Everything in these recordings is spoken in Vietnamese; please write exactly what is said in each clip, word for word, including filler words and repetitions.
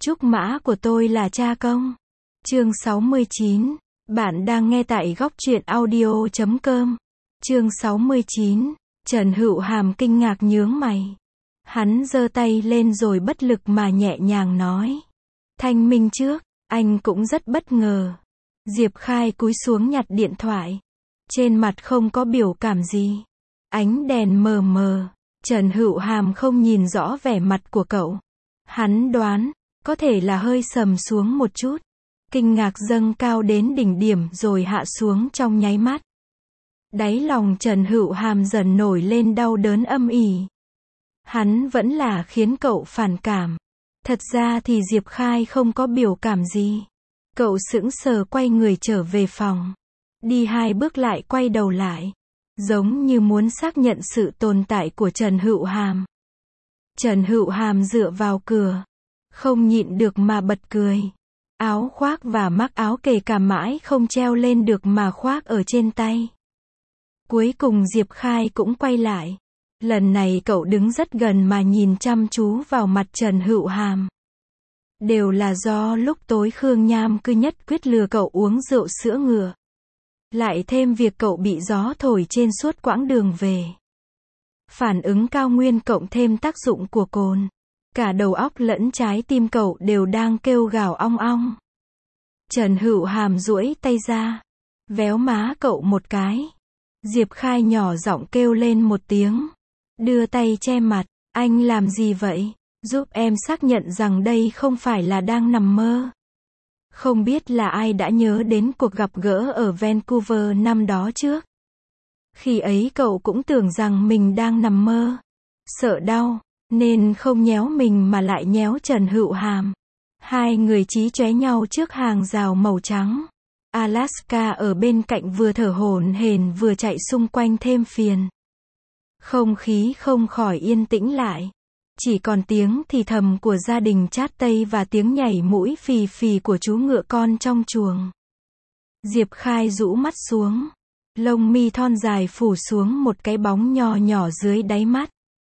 Trúc mã của tôi là cha công. Chương sáu mươi chín. Bạn đang nghe tại góc truyện audio chấm com. Chương sáu mươi chín. Trần Hữu Hàm kinh ngạc nhướng mày. Hắn giơ tay lên rồi bất lực mà nhẹ nhàng nói. Thanh minh trước, anh cũng rất bất ngờ. Diệp Khai cúi xuống nhặt điện thoại. Trên mặt không có biểu cảm gì. Ánh đèn mờ mờ. Trần Hữu Hàm không nhìn rõ vẻ mặt của cậu. Hắn đoán, có thể là hơi sầm xuống một chút. Kinh ngạc dâng cao đến đỉnh điểm rồi hạ xuống trong nháy mắt. Đáy lòng Trần Hữu Hàm dần nổi lên đau đớn âm ỉ. Hắn vẫn là khiến cậu phản cảm. Thật ra thì Diệp Khai không có biểu cảm gì. Cậu sững sờ quay người trở về phòng. Đi hai bước lại quay đầu lại. Giống như muốn xác nhận sự tồn tại của Trần Hữu Hàm. Trần Hữu Hàm dựa vào cửa. Không nhịn được mà bật cười. Áo khoác và mắc áo kể cả mãi không treo lên được mà khoác ở trên tay. Cuối cùng Diệp Khai cũng quay lại. Lần này cậu đứng rất gần mà nhìn chăm chú vào mặt Trần Hữu Hàm. Đều là do lúc tối Khương Nham cứ nhất quyết lừa cậu uống rượu sữa ngựa. Lại thêm việc cậu bị gió thổi trên suốt quãng đường về. Phản ứng cao nguyên cộng thêm tác dụng của cồn. Cả đầu óc lẫn trái tim cậu đều đang kêu gào ong ong. Trần Hữu Hàm duỗi tay ra. Véo má cậu một cái. Diệp Khai nhỏ giọng kêu lên một tiếng. Đưa tay che mặt. Anh làm gì vậy? Giúp em xác nhận rằng đây không phải là đang nằm mơ. Không biết là ai đã nhớ đến cuộc gặp gỡ ở Vancouver năm đó trước. Khi ấy cậu cũng tưởng rằng mình đang nằm mơ. Sợ đau, nên không nhéo mình mà lại nhéo Trần Hữu Hàm. Hai người chí chóe nhau trước hàng rào màu trắng. Alaska ở bên cạnh vừa thở hổn hển vừa chạy xung quanh thêm phiền. Không khí không khỏi yên tĩnh lại. Chỉ còn tiếng thì thầm của gia đình Chát Tây và tiếng nhảy mũi phì phì của chú ngựa con trong chuồng. Diệp Khai rũ mắt xuống. Lông mi thon dài phủ xuống một cái bóng nho nhỏ dưới đáy mắt.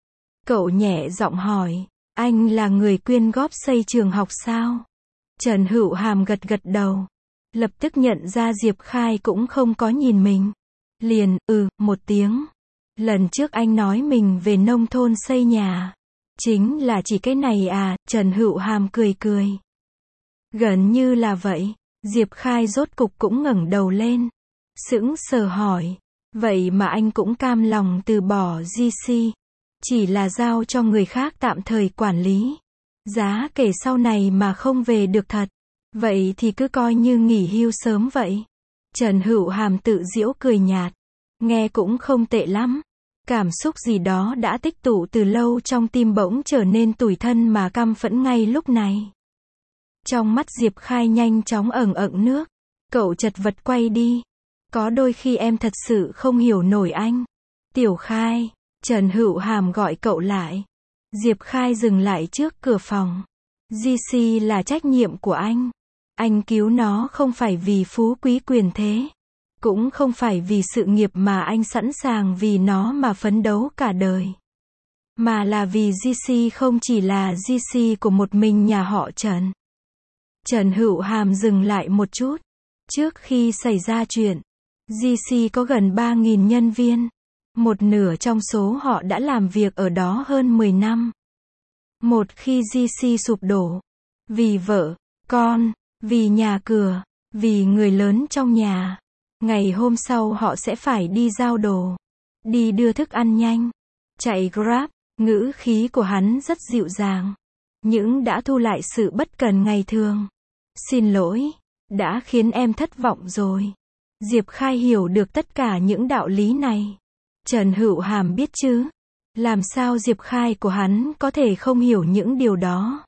Cậu nhẹ giọng hỏi, anh là người quyên góp xây trường học sao? Trần Hữu Hàm gật gật đầu. Lập tức nhận ra Diệp Khai cũng không có nhìn mình. Liền, ừ, một tiếng. Lần trước anh nói mình về nông thôn xây nhà. Chính là chỉ cái này à, Trần Hữu Hàm cười cười. Gần như là vậy. Diệp Khai rốt cục cũng ngẩng đầu lên. Sững sờ hỏi. Vậy mà anh cũng cam lòng từ bỏ giê xê. Chỉ là giao cho người khác tạm thời quản lý. Giá kể sau này mà không về được thật. Vậy thì cứ coi như nghỉ hưu sớm vậy. Trần Hữu Hàm tự giễu cười nhạt. Nghe cũng không tệ lắm. Cảm xúc gì đó đã tích tụ từ lâu trong tim bỗng trở nên tủi thân mà căm phẫn ngay lúc này. Trong mắt Diệp Khai nhanh chóng ẩn ẩn nước. Cậu chật vật quay đi. Có đôi khi em thật sự không hiểu nổi anh. Tiểu Khai. Trần Hữu Hàm gọi cậu lại. Diệp Khai dừng lại trước cửa phòng. giê xê là trách nhiệm của anh. Anh cứu nó không phải vì phú quý quyền thế. Cũng không phải vì sự nghiệp mà anh sẵn sàng vì nó mà phấn đấu cả đời. Mà là vì giê xê không chỉ là giê xê của một mình nhà họ Trần. Trần Hữu Hàm dừng lại một chút. Trước khi xảy ra chuyện, giê xê có gần ba nghìn nhân viên. Một nửa trong số họ đã làm việc ở đó hơn mười năm. Một khi giê xê sụp đổ, vì vợ, con, vì nhà cửa, vì người lớn trong nhà, ngày hôm sau họ sẽ phải đi giao đồ, đi đưa thức ăn nhanh, chạy Grab. Ngữ khí của hắn rất dịu dàng, nhưng đã thu lại sự bất cần ngày thường. Xin lỗi, đã khiến em thất vọng rồi. Diệp Khai hiểu được tất cả những đạo lý này. Trần Hữu Hàm biết chứ. Làm sao Diệp Khai của hắn có thể không hiểu những điều đó.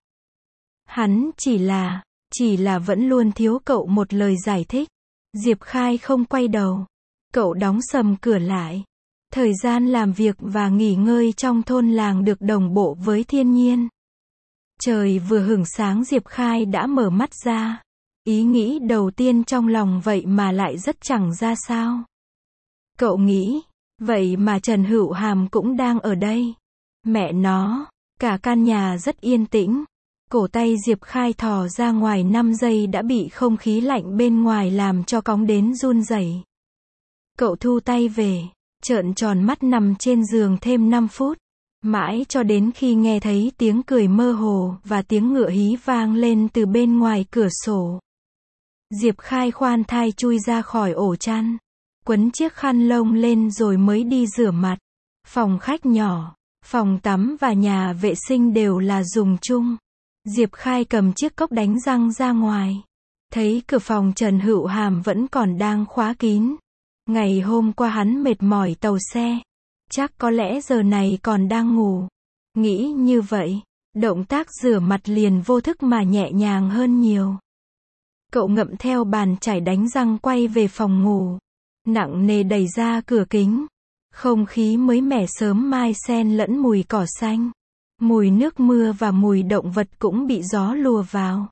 Hắn chỉ là, chỉ là vẫn luôn thiếu cậu một lời giải thích. Diệp Khai không quay đầu. Cậu đóng sầm cửa lại. Thời gian làm việc và nghỉ ngơi trong thôn làng được đồng bộ với thiên nhiên. Trời vừa hửng sáng Diệp Khai đã mở mắt ra. Ý nghĩ đầu tiên trong lòng vậy mà lại rất chẳng ra sao. Cậu nghĩ, vậy mà Trần Hữu Hàm cũng đang ở đây. Mẹ nó, cả căn nhà rất yên tĩnh. Cổ tay Diệp Khai thò ra ngoài năm giây đã bị không khí lạnh bên ngoài làm cho cóng đến run rẩy. Cậu thu tay về, trợn tròn mắt nằm trên giường thêm năm phút. Mãi cho đến khi nghe thấy tiếng cười mơ hồ và tiếng ngựa hí vang lên từ bên ngoài cửa sổ. Diệp Khai khoan thai chui ra khỏi ổ chăn, quấn chiếc khăn lông lên rồi mới đi rửa mặt. Phòng khách nhỏ, phòng tắm và nhà vệ sinh đều là dùng chung. Diệp Khai cầm chiếc cốc đánh răng ra ngoài. Thấy cửa phòng Trần Hữu Hàm vẫn còn đang khóa kín. Ngày hôm qua hắn mệt mỏi tàu xe. Chắc có lẽ giờ này còn đang ngủ. Nghĩ như vậy, động tác rửa mặt liền vô thức mà nhẹ nhàng hơn nhiều. Cậu ngậm theo bàn chải đánh răng quay về phòng ngủ. Nặng nề đẩy ra cửa kính. Không khí mới mẻ sớm mai xen lẫn mùi cỏ xanh. Mùi nước mưa và mùi động vật cũng bị gió lùa vào.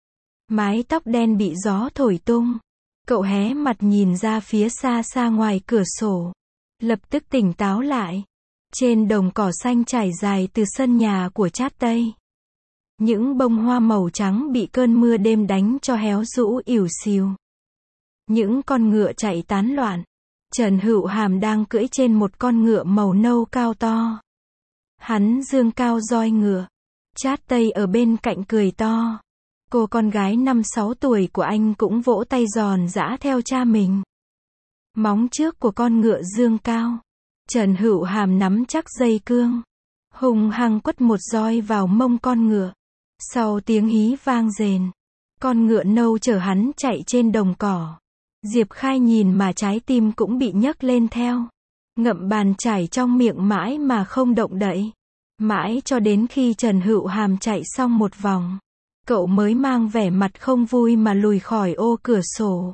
Mái tóc đen bị gió thổi tung. Cậu hé mặt nhìn ra phía xa xa ngoài cửa sổ. Lập tức tỉnh táo lại. Trên đồng cỏ xanh trải dài từ sân nhà của Chát Tây. Những bông hoa màu trắng bị cơn mưa đêm đánh cho héo rũ ỉu xìu. Những con ngựa chạy tán loạn. Trần Hữu Hàm đang cưỡi trên một con ngựa màu nâu cao to. Hắn dương cao roi ngựa. Chát Tây ở bên cạnh cười to. Cô con gái năm sáu tuổi của anh cũng vỗ tay giòn giã theo cha mình. Móng trước của con ngựa dương cao. Trần Hữu Hàm nắm chắc dây cương. Hùng hăng quất một roi vào mông con ngựa. Sau tiếng hí vang rền. Con ngựa nâu chở hắn chạy trên đồng cỏ. Diệp Khai nhìn mà trái tim cũng bị nhấc lên theo. Ngậm bàn chải trong miệng mãi mà không động đậy. Mãi cho đến khi Trần Hữu Hàm chạy xong một vòng. Cậu mới mang vẻ mặt không vui mà lùi khỏi ô cửa sổ.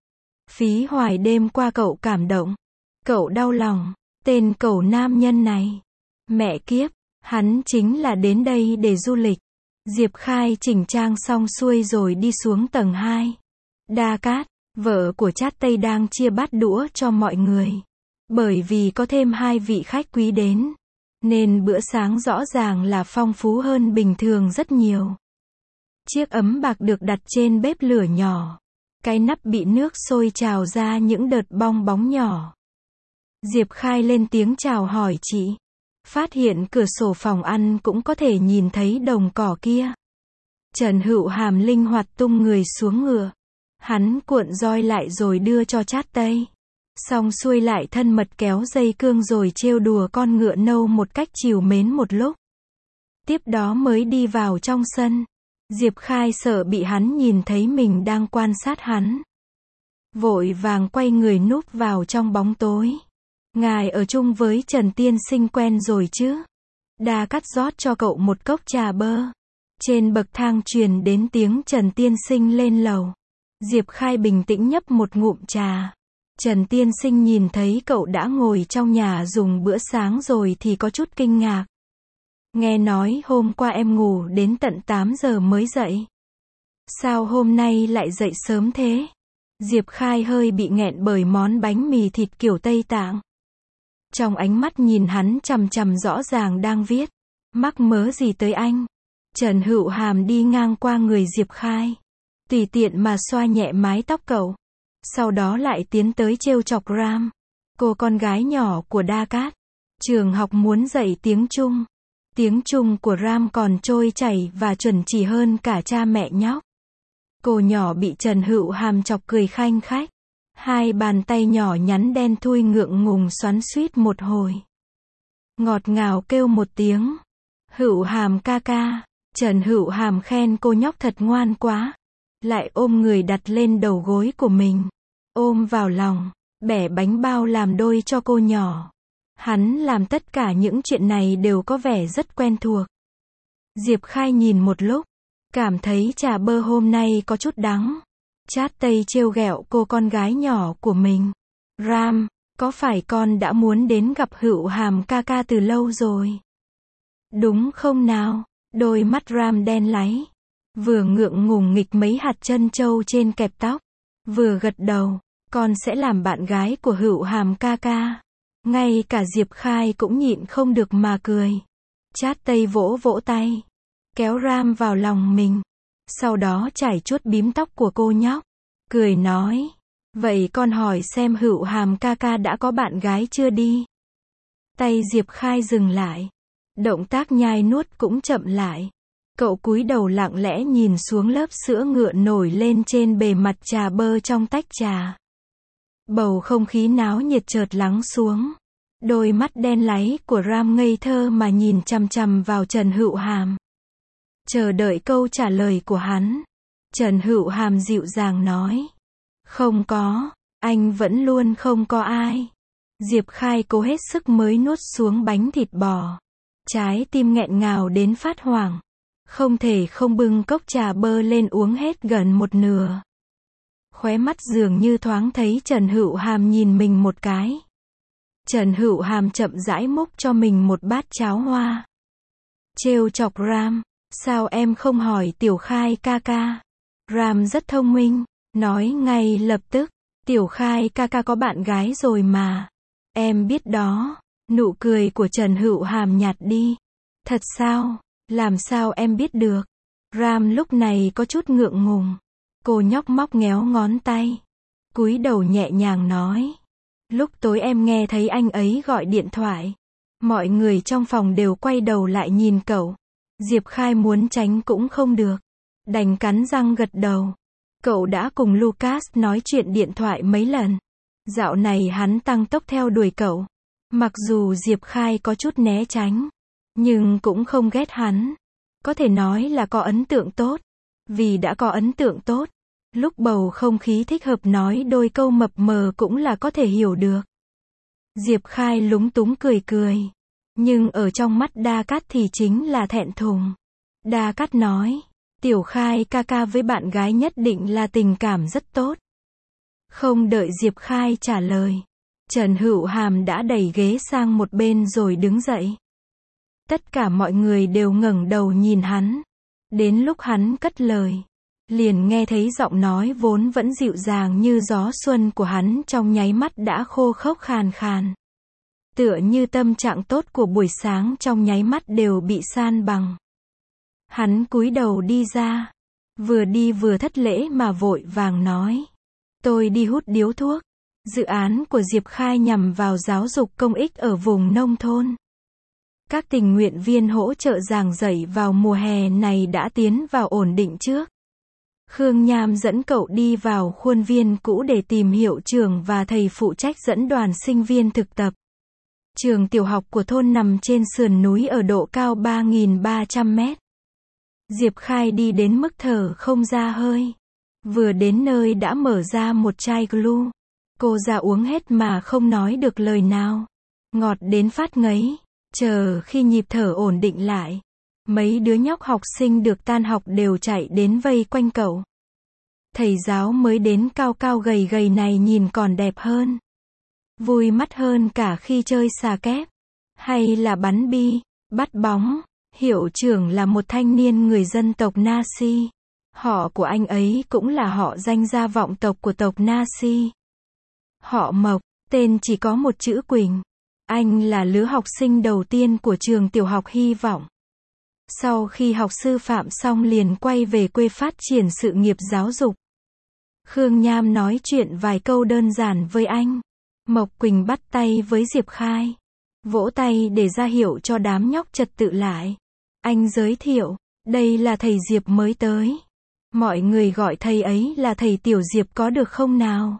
Phí hoài đêm qua cậu cảm động. Cậu đau lòng. Tên cẩu nam nhân này. Mẹ kiếp, hắn chính là đến đây để du lịch. Diệp Khai chỉnh trang xong xuôi rồi đi xuống tầng hai. Đa Cát, vợ của Chát Tây đang chia bát đũa cho mọi người. Bởi vì có thêm hai vị khách quý đến. Nên bữa sáng rõ ràng là phong phú hơn bình thường rất nhiều. Chiếc ấm bạc được đặt trên bếp lửa nhỏ. Cái nắp bị nước sôi trào ra những đợt bong bóng nhỏ. Diệp Khai lên tiếng chào hỏi chị. Phát hiện cửa sổ phòng ăn cũng có thể nhìn thấy đồng cỏ kia. Trần Hữu Hàm linh hoạt tung người xuống ngựa. Hắn cuộn roi lại rồi đưa cho Chát Tây. Xong xuôi lại thân mật kéo dây cương rồi trêu đùa con ngựa nâu một cách trìu mến một lúc. Tiếp đó mới đi vào trong sân. Diệp Khai sợ bị hắn nhìn thấy mình đang quan sát hắn. Vội vàng quay người núp vào trong bóng tối. Ngài ở chung với Trần tiên sinh quen rồi chứ? Đa Cát rót cho cậu một cốc trà bơ. Trên bậc thang truyền đến tiếng Trần tiên sinh lên lầu. Diệp Khai bình tĩnh nhấp một ngụm trà. Trần tiên sinh nhìn thấy cậu đã ngồi trong nhà dùng bữa sáng rồi thì có chút kinh ngạc. Nghe nói hôm qua em ngủ đến tận tám giờ mới dậy. Sao hôm nay lại dậy sớm thế? Diệp Khai hơi bị nghẹn bởi món bánh mì thịt kiểu Tây Tạng. Trong ánh mắt nhìn hắn chằm chằm rõ ràng đang viết. Mắc mớ gì tới anh? Trần Hữu Hàm đi ngang qua người Diệp Khai. Tùy tiện mà xoa nhẹ mái tóc cậu. Sau đó lại tiến tới trêu chọc Ram. Cô con gái nhỏ của Đa Cát. Trường học muốn dạy tiếng Trung. Tiếng Trung của Ram còn trôi chảy và chuẩn chỉ hơn cả cha mẹ nhóc. Cô nhỏ bị Trần Hữu Hàm chọc cười khanh khách. Hai bàn tay nhỏ nhắn đen thui ngượng ngùng xoắn xuýt một hồi. Ngọt ngào kêu một tiếng. Hữu Hàm ca ca. Trần Hữu Hàm khen cô nhóc thật ngoan quá. Lại ôm người đặt lên đầu gối của mình. Ôm vào lòng. Bẻ bánh bao làm đôi cho cô nhỏ. Hắn làm tất cả những chuyện này đều có vẻ rất quen thuộc. Diệp Khai nhìn một lúc. Cảm thấy trà bơ hôm nay có chút đắng. Chát Tây trêu ghẹo cô con gái nhỏ của mình. Ram, có phải con đã muốn đến gặp Hữu Hàm ca ca từ lâu rồi? Đúng không nào? Đôi mắt Ram đen láy. Vừa ngượng ngùng nghịch mấy hạt trân châu trên kẹp tóc. Vừa gật đầu. Con sẽ làm bạn gái của Hữu Hàm ca ca. Ngay cả Diệp Khai cũng nhịn không được mà cười. Chát Tây vỗ vỗ tay. kéo Ram vào lòng mình. Sau đó chải chuốt bím tóc của cô nhóc. Cười nói. Vậy con hỏi xem Hựu Hàm ca ca đã có bạn gái chưa đi? Tay Diệp Khai dừng lại. Động tác nhai nuốt cũng chậm lại. Cậu cúi đầu lặng lẽ nhìn xuống lớp sữa ngựa nổi lên trên bề mặt trà bơ trong tách trà. Bầu không khí náo nhiệt chợt lắng xuống. Đôi mắt đen láy của Ram ngây thơ mà nhìn chằm chằm vào Trần Hựu Hàm. Chờ đợi câu trả lời của hắn. Trần Hựu Hàm dịu dàng nói. Không có, anh vẫn luôn không có ai. Diệp Khai cố hết sức mới nuốt xuống bánh thịt bò. Trái tim nghẹn ngào đến phát hoảng. Không thể không bưng cốc trà bơ lên uống hết gần một nửa. Khóe mắt dường như thoáng thấy Trần Hựu Hàm nhìn mình một cái. Trần Hựu Hàm chậm rãi múc cho mình một bát cháo hoa. Trêu chọc Ram, sao em không hỏi Tiểu Khai ca ca? Ram rất thông minh, nói ngay lập tức, Tiểu Khai ca ca có bạn gái rồi mà. Em biết đó. Nụ cười của Trần Hựu Hàm nhạt đi. Thật sao? Làm sao em biết được? Ram lúc này có chút ngượng ngùng. Cô nhóc móc ngéo ngón tay. Cúi đầu nhẹ nhàng nói. Lúc tối em nghe thấy anh ấy gọi điện thoại. Mọi người trong phòng đều quay đầu lại nhìn cậu. Diệp Khai muốn tránh cũng không được. Đành cắn răng gật đầu. Cậu đã cùng Lucas nói chuyện điện thoại mấy lần. Dạo này hắn tăng tốc theo đuổi cậu. Mặc dù Diệp Khai có chút né tránh, nhưng cũng không ghét hắn. Có thể nói là có ấn tượng tốt. Vì đã có ấn tượng tốt, lúc bầu không khí thích hợp nói đôi câu mập mờ cũng là có thể hiểu được. Diệp Khai lúng túng cười cười. Nhưng ở trong mắt Đa Cát thì chính là thẹn thùng. Đa Cát nói, Tiểu Khai ca ca với bạn gái nhất định là tình cảm rất tốt. Không đợi Diệp Khai trả lời, Trần Hựu Hàm đã đẩy ghế sang một bên rồi đứng dậy. Tất cả mọi người đều ngẩng đầu nhìn hắn. Đến lúc hắn cất lời, liền nghe thấy giọng nói vốn vẫn dịu dàng như gió xuân của hắn trong nháy mắt đã khô khốc khàn khàn. Tựa như tâm trạng tốt của buổi sáng trong nháy mắt đều bị san bằng. Hắn cúi đầu đi ra. Vừa đi vừa thất lễ mà vội vàng nói. Tôi đi hút điếu thuốc. Dự án của Diệp Khai nhằm vào giáo dục công ích ở vùng nông thôn. Các tình nguyện viên hỗ trợ giảng dạy vào mùa hè này đã tiến vào ổn định trước. Khương Nham dẫn cậu đi vào khuôn viên cũ để tìm hiệu trưởng và thầy phụ trách dẫn đoàn sinh viên thực tập. Trường tiểu học của thôn nằm trên sườn núi ở độ cao ba nghìn ba trăm mét. Diệp Khai đi đến mức thở không ra hơi. Vừa đến nơi đã mở ra một chai glue. Cô ra uống hết mà không nói được lời nào. Ngọt đến phát ngấy. Chờ khi nhịp thở ổn định lại, mấy đứa nhóc học sinh được tan học đều chạy đến vây quanh cậu. Thầy giáo mới đến cao cao gầy gầy này nhìn còn đẹp hơn. Vui mắt hơn cả khi chơi xà kép. Hay là bắn bi, bắt bóng. Hiệu trưởng là một thanh niên người dân tộc Nasi. Họ của anh ấy cũng là họ danh gia vọng tộc của tộc Nasi. Họ Mộc, tên chỉ có một chữ Quỳnh. Anh là lứa học sinh đầu tiên của trường tiểu học Hy vọng. Sau khi học sư phạm xong liền quay về quê phát triển sự nghiệp giáo dục. Khương Nham nói chuyện vài câu đơn giản với anh. Mộc Quỳnh bắt tay với Diệp Khai. Vỗ tay để ra hiệu cho đám nhóc trật tự lại. Anh giới thiệu, đây là thầy Diệp mới tới. Mọi người gọi thầy ấy là thầy Tiểu Diệp có được không nào?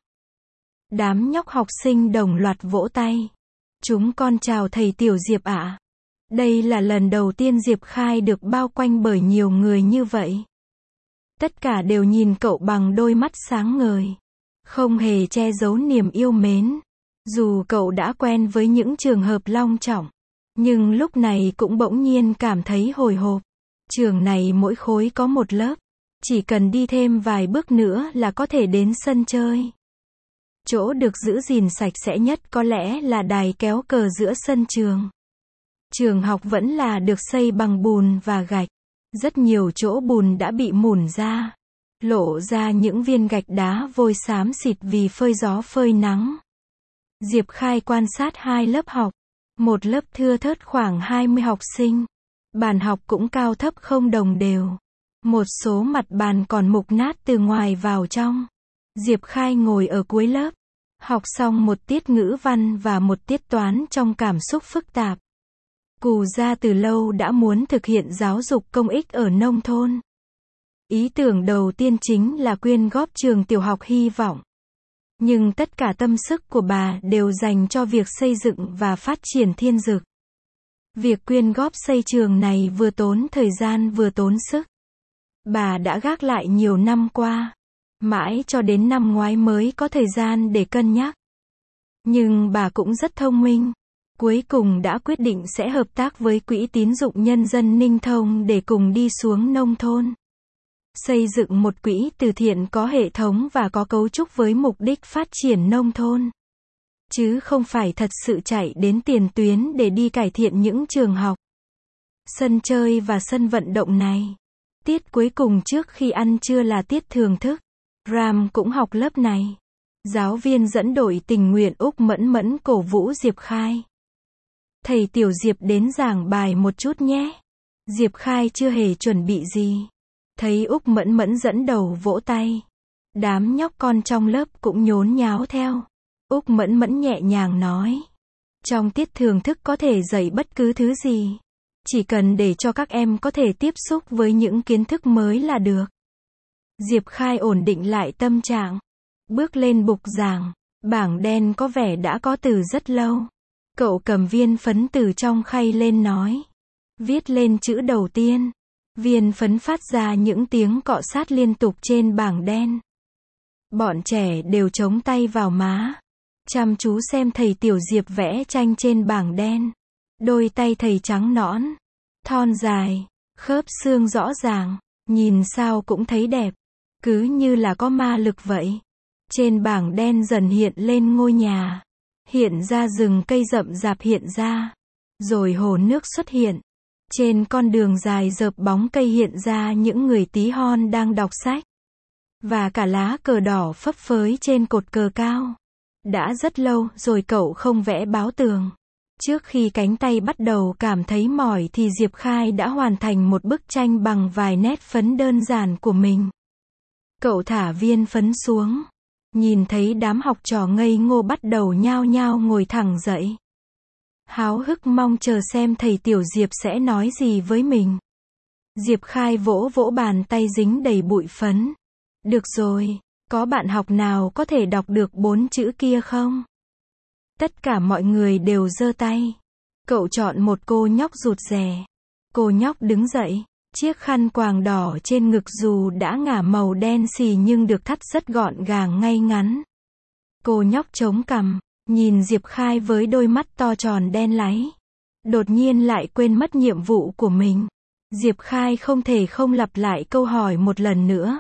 Đám nhóc học sinh đồng loạt vỗ tay. Chúng con chào thầy Tiểu Diệp ạ. Đây là lần đầu tiên Diệp Khai được bao quanh bởi nhiều người như vậy. Tất cả đều nhìn cậu bằng đôi mắt sáng ngời. Không hề che giấu niềm yêu mến. Dù cậu đã quen với những trường hợp long trọng, nhưng lúc này cũng bỗng nhiên cảm thấy hồi hộp. Trường này mỗi khối có một lớp. Chỉ cần đi thêm vài bước nữa là có thể đến sân chơi. Chỗ được giữ gìn sạch sẽ nhất có lẽ là đài kéo cờ giữa sân trường. Trường học vẫn là được xây bằng bùn và gạch. Rất nhiều chỗ bùn đã bị mủn ra. Lộ ra những viên gạch đá vôi xám xịt vì phơi gió phơi nắng. Diệp Khai quan sát hai lớp học. Một lớp thưa thớt khoảng hai mươi học sinh. Bàn học cũng cao thấp không đồng đều. Một số mặt bàn còn mục nát từ ngoài vào trong. Diệp Khai ngồi ở cuối lớp. Học xong một tiết ngữ văn và một tiết toán trong cảm xúc phức tạp. Cù gia từ lâu đã muốn thực hiện giáo dục công ích ở nông thôn. Ý tưởng đầu tiên chính là quyên góp trường tiểu học hy vọng. Nhưng tất cả tâm sức của bà đều dành cho việc xây dựng và phát triển Thiên Dực. Việc quyên góp xây trường này vừa tốn thời gian vừa tốn sức. Bà đã gác lại nhiều năm qua. Mãi cho đến năm ngoái mới có thời gian để cân nhắc. Nhưng bà cũng rất thông minh. Cuối cùng đã quyết định sẽ hợp tác với Quỹ tín dụng nhân dân Ninh Thông để cùng đi xuống nông thôn. Xây dựng một quỹ từ thiện có hệ thống và có cấu trúc với mục đích phát triển nông thôn. Chứ không phải thật sự chạy đến tiền tuyến để đi cải thiện những trường học, sân chơi và sân vận động này. Tiết cuối cùng trước khi ăn trưa là tiết thưởng thức. Ram cũng học lớp này. Giáo viên dẫn đội tình nguyện Úc Mẫn Mẫn cổ vũ Diệp Khai. Thầy Tiểu Diệp đến giảng bài một chút nhé. Diệp Khai chưa hề chuẩn bị gì. Thấy Úc Mẫn Mẫn dẫn đầu vỗ tay. Đám nhóc con trong lớp cũng nhốn nháo theo. Úc Mẫn Mẫn nhẹ nhàng nói. Trong tiết thưởng thức có thể dạy bất cứ thứ gì. Chỉ cần để cho các em có thể tiếp xúc với những kiến thức mới là được. Diệp Khai ổn định lại tâm trạng. Bước lên bục giảng. Bảng đen có vẻ đã có từ rất lâu. Cậu cầm viên phấn từ trong khay lên nói. Viết lên chữ đầu tiên. Viên phấn phát ra những tiếng cọ sát liên tục trên bảng đen. Bọn trẻ đều chống tay vào má. Chăm chú xem thầy Tiểu Diệp vẽ tranh trên bảng đen. Đôi tay thầy trắng nõn, thon dài, khớp xương rõ ràng. Nhìn sao cũng thấy đẹp. Cứ như là có ma lực vậy. Trên bảng đen dần hiện lên ngôi nhà. Hiện ra rừng cây rậm rạp hiện ra. Rồi hồ nước xuất hiện. Trên con đường dài rợp bóng cây hiện ra những người tí hon đang đọc sách. Và cả lá cờ đỏ phấp phới trên cột cờ cao. Đã rất lâu rồi cậu không vẽ báo tường. Trước khi cánh tay bắt đầu cảm thấy mỏi thì Diệp Khai đã hoàn thành một bức tranh bằng vài nét phấn đơn giản của mình. Cậu thả viên phấn xuống. Nhìn thấy đám học trò ngây ngô bắt đầu nhao nhao ngồi thẳng dậy. Háo hức mong chờ xem thầy Tiểu Diệp sẽ nói gì với mình. Diệp Khai vỗ vỗ bàn tay dính đầy bụi phấn. Được rồi, có bạn học nào có thể đọc được bốn chữ kia không? Tất cả mọi người đều giơ tay. Cậu chọn một cô nhóc rụt rè. Cô nhóc đứng dậy. Chiếc khăn quàng đỏ trên ngực dù đã ngả màu đen xì nhưng được thắt rất gọn gàng ngay ngắn. Cô nhóc chống cằm, nhìn Diệp Khai với đôi mắt to tròn đen láy. Đột nhiên lại quên mất nhiệm vụ của mình. Diệp Khai không thể không lặp lại câu hỏi một lần nữa.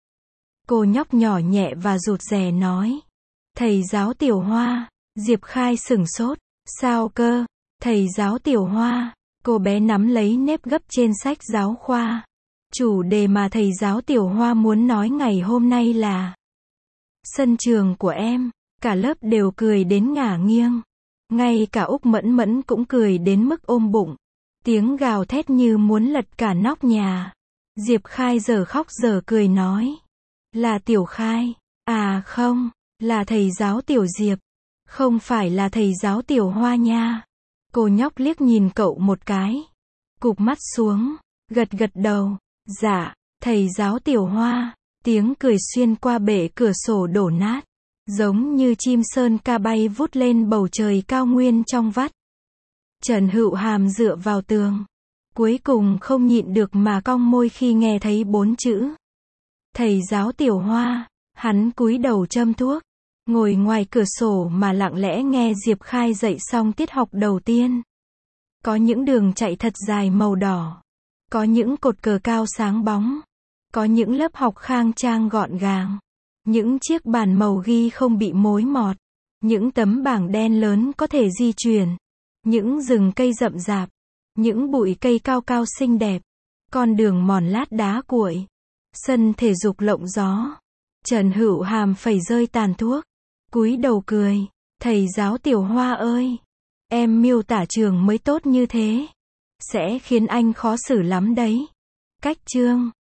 Cô nhóc nhỏ nhẹ và rụt rè nói. Thầy giáo Tiểu Hoa. Diệp Khai sửng sốt. Sao cơ? Thầy giáo Tiểu Hoa. Cô bé nắm lấy nếp gấp trên sách giáo khoa. Chủ đề mà thầy giáo Tiểu Hoa muốn nói ngày hôm nay là sân trường của em. Cả lớp đều cười đến ngả nghiêng. Ngay cả Úc Mẫn Mẫn cũng cười đến mức ôm bụng. Tiếng gào thét như muốn lật cả nóc nhà. Diệp Khai giờ khóc giờ cười nói. Là Tiểu Khai. À không, là thầy giáo Tiểu Diệp. Không phải là thầy giáo Tiểu Hoa nha. Cô nhóc liếc nhìn cậu một cái. Cụp mắt xuống, gật gật đầu. Dạ, thầy giáo Tiểu Hoa. Tiếng cười xuyên qua bể cửa sổ đổ nát. Giống như chim sơn ca bay vút lên bầu trời cao nguyên trong vắt. Trần Hữu Hàm dựa vào tường. Cuối cùng không nhịn được mà cong môi khi nghe thấy bốn chữ. Thầy giáo Tiểu Hoa. Hắn cúi đầu châm thuốc. Ngồi ngoài cửa sổ mà lặng lẽ nghe Diệp Khai dạy xong tiết học đầu tiên. Có những đường chạy thật dài màu đỏ. Có những cột cờ cao sáng bóng. Có những lớp học khang trang gọn gàng. Những chiếc bàn màu ghi không bị mối mọt. Những tấm bảng đen lớn có thể di chuyển. Những rừng cây rậm rạp. Những bụi cây cao cao xinh đẹp. Con đường mòn lát đá cuội. Sân thể dục lộng gió. Trần Hữu Hàm phẩy rơi tàn thuốc. Cúi đầu cười. Thầy giáo Tiểu Hoa ơi. Em miêu tả trường mới tốt như thế. Sẽ khiến anh khó xử lắm đấy. Cách chương